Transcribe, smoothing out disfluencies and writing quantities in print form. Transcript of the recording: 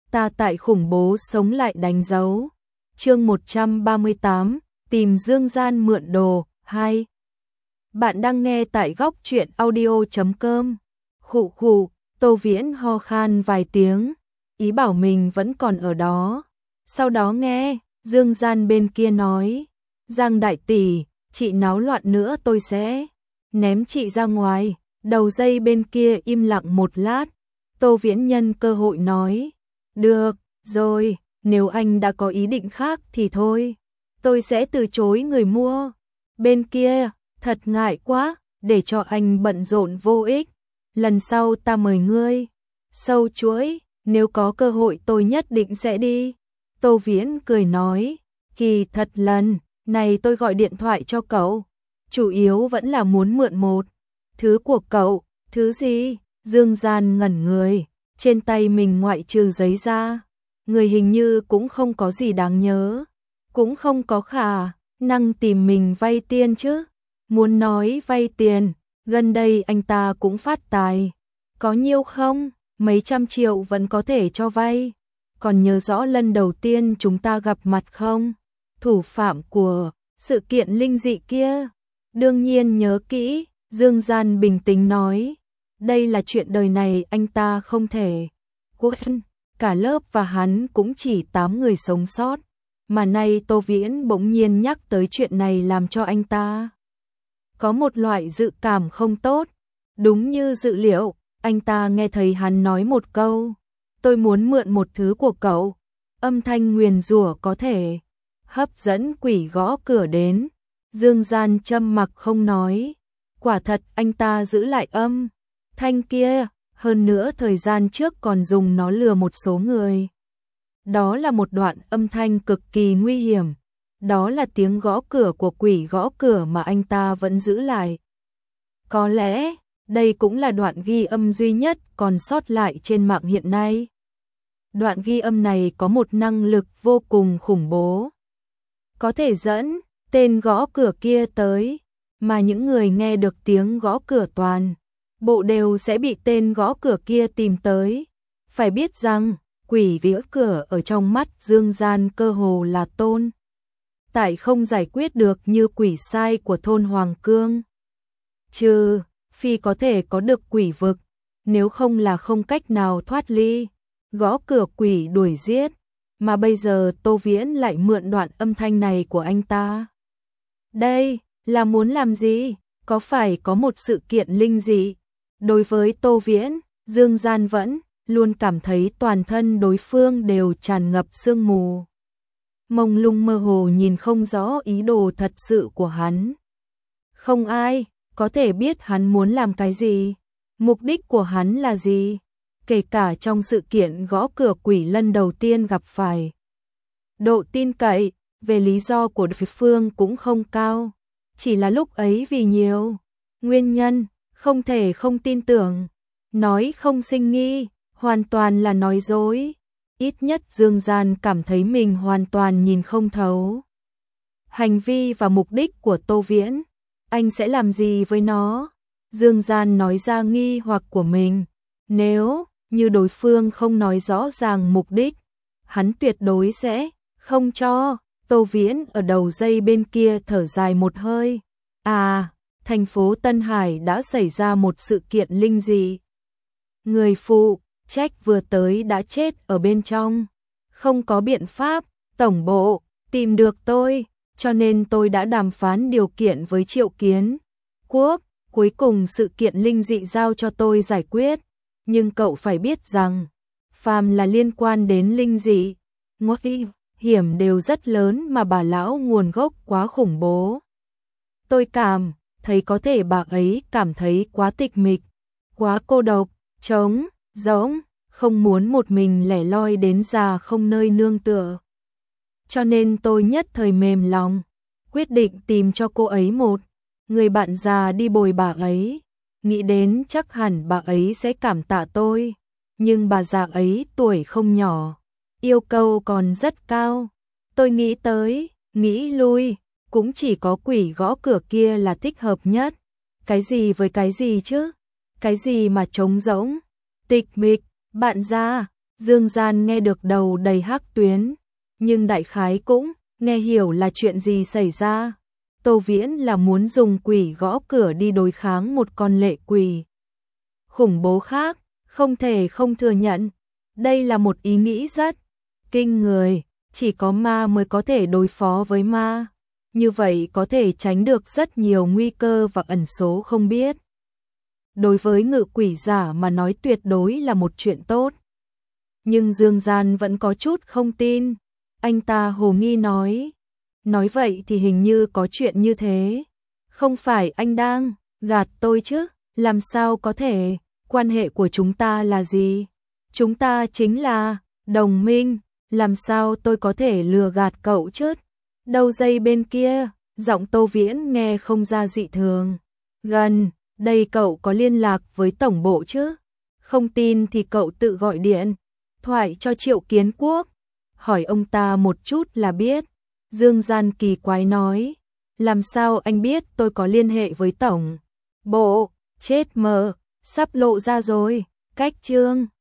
ta tại khủng bố sống lại đánh dấu. Chương 138, tìm Dương Gian mượn đồ, 2. Bạn đang nghe tại góc truyện audio.com. Khụ khụ, Tô Viễn ho khan vài tiếng, ý bảo mình vẫn còn ở đó. Sau đó nghe Dương Gian bên kia nói, Giang đại tỷ, chị náo loạn nữa tôi sẽ ném chị ra ngoài. Đầu dây bên kia im lặng một lát, Tô Viễn nhân cơ hội nói, được rồi, nếu anh đã có ý định khác thì thôi, tôi sẽ từ chối người mua. Bên kia, thật ngại quá, để cho anh bận rộn vô ích, lần sau ta mời ngươi. Sâu chuỗi, nếu có cơ hội tôi nhất định sẽ đi. Tô Viễn cười nói, kỳ thật lần này tôi gọi điện thoại cho cậu, chủ yếu vẫn là muốn mượn một thứ của cậu. Thứ gì? Dương Gian ngẩn người, trên tay mình ngoại trừ giấy ra, người hình như cũng không có gì đáng nhớ, cũng không có khả năng tìm mình vay tiền chứ. Muốn nói vay tiền, gần đây anh ta cũng phát tài, có nhiều không? Mấy trăm triệu vẫn có thể cho vay. Còn nhớ rõ lần đầu tiên chúng ta gặp mặt không? Thủ phạm của sự kiện linh dị kia. Đương nhiên nhớ kỹ, Dương Gian bình tĩnh nói. Đây là chuyện đời này anh ta không thể quên. Cả lớp và hắn cũng chỉ 8 người sống sót. Mà nay Tô Viễn bỗng nhiên nhắc tới chuyện này làm cho anh ta có một loại dự cảm không tốt. Đúng như dự liệu, anh ta nghe thấy hắn nói một câu, tôi muốn mượn một thứ của cậu. Âm thanh nguyền rủa có thể hấp dẫn quỷ gõ cửa đến. Dương Gian châm mặc không nói. Quả thật anh ta giữ lại âm thanh kia, hơn nữa thời gian trước còn dùng nó lừa một số người. Đó là một đoạn âm thanh cực kỳ nguy hiểm. Đó là tiếng gõ cửa của quỷ gõ cửa mà anh ta vẫn giữ lại. Có lẽ đây cũng là đoạn ghi âm duy nhất còn sót lại trên mạng hiện nay. Đoạn ghi âm này có một năng lực vô cùng khủng bố, có thể dẫn tên gõ cửa kia tới, mà những người nghe được tiếng gõ cửa toàn bộ đều sẽ bị tên gõ cửa kia tìm tới. Phải biết rằng, quỷ gõ cửa ở trong mắt Dương Gian cơ hồ là tồn tại không giải quyết được như quỷ sai của thôn Hoàng Cương. Trừ phi có thể có được quỷ vực, nếu không là không cách nào thoát ly gõ cửa quỷ đuổi giết. Mà bây giờ Tô Viễn lại mượn đoạn âm thanh này của anh ta. Đây là muốn làm gì? Có phải có một sự kiện linh dị? Đối với Tô Viễn, Dương Gian vẫn luôn cảm thấy toàn thân đối phương đều tràn ngập sương mù, mông lung mơ hồ, nhìn không rõ ý đồ thật sự của hắn. Không ai có thể biết hắn muốn làm cái gì, mục đích của hắn là gì, kể cả trong sự kiện gõ cửa quỷ lần đầu tiên gặp phải. Độ tin cậy về lý do của đối phương cũng không cao, chỉ là lúc ấy vì nhiều nguyên nhân không thể không tin tưởng. Nói không sinh nghi, hoàn toàn là nói dối. Ít nhất Dương Gian cảm thấy mình hoàn toàn nhìn không thấu hành vi và mục đích của Tô Viễn. Anh sẽ làm gì với nó? Dương Gian nói ra nghi hoặc của mình. Nếu như đối phương không nói rõ ràng mục đích, hắn tuyệt đối sẽ không cho. Tô Viễn ở đầu dây bên kia thở dài một hơi. À, thành phố Tân Hải đã xảy ra một sự kiện linh dị. Người phụ trách vừa tới đã chết ở bên trong. Không có biện pháp, tổng bộ tìm được tôi, cho nên tôi đã đàm phán điều kiện với Triệu Kiến Quốc. Cuối cùng sự kiện linh dị giao cho tôi giải quyết. Nhưng cậu phải biết rằng, phàm là liên quan đến linh dị, nguy hiểm đều rất lớn, mà bà lão nguồn gốc quá khủng bố. Tôi cảm thấy có thể bà ấy cảm thấy quá tịch mịch, quá cô độc, trống rỗng, không muốn một mình lẻ loi đến già không nơi nương tựa. Cho nên tôi nhất thời mềm lòng, quyết định tìm cho cô ấy một người bạn già đi bồi bà ấy. Nghĩ đến chắc hẳn bà ấy sẽ cảm tạ tôi, nhưng bà già ấy tuổi không nhỏ, yêu cầu còn rất cao. Tôi nghĩ tới, nghĩ lui, cũng chỉ có quỷ gõ cửa kia là thích hợp nhất. Cái gì với cái gì chứ? Cái gì mà trống rỗng, tịch mịch, bạn già? Dương Gian nghe được đầu đầy hắc tuyến, nhưng đại khái cũng nghe hiểu là chuyện gì xảy ra. Tô Viễn là muốn dùng quỷ gõ cửa đi đối kháng một con lệ quỷ khủng bố khác, không thể không thừa nhận. Đây là một ý nghĩ rất kinh người, chỉ có ma mới có thể đối phó với ma. Như vậy có thể tránh được rất nhiều nguy cơ và ẩn số không biết. Đối với ngự quỷ giả mà nói tuyệt đối là một chuyện tốt. Nhưng Dương Gian vẫn có chút không tin. Anh ta hồ nghi nói vậy thì hình như có chuyện như thế. Không phải anh đang gạt tôi chứ, làm sao có thể, quan hệ của chúng ta là gì? Chúng ta chính là đồng minh, làm sao tôi có thể lừa gạt cậu chứ? Đầu dây bên kia, giọng Tô Viễn nghe không ra dị thường. Gần, đây cậu có liên lạc với tổng bộ chứ? Không tin thì cậu tự gọi điện thoại cho Triệu Kiến Quốc, hỏi ông ta một chút là biết. Dương Gian kỳ quái nói, làm sao anh biết tôi có liên hệ với tổng bộ? Chết mờ, sắp lộ ra rồi, cách chương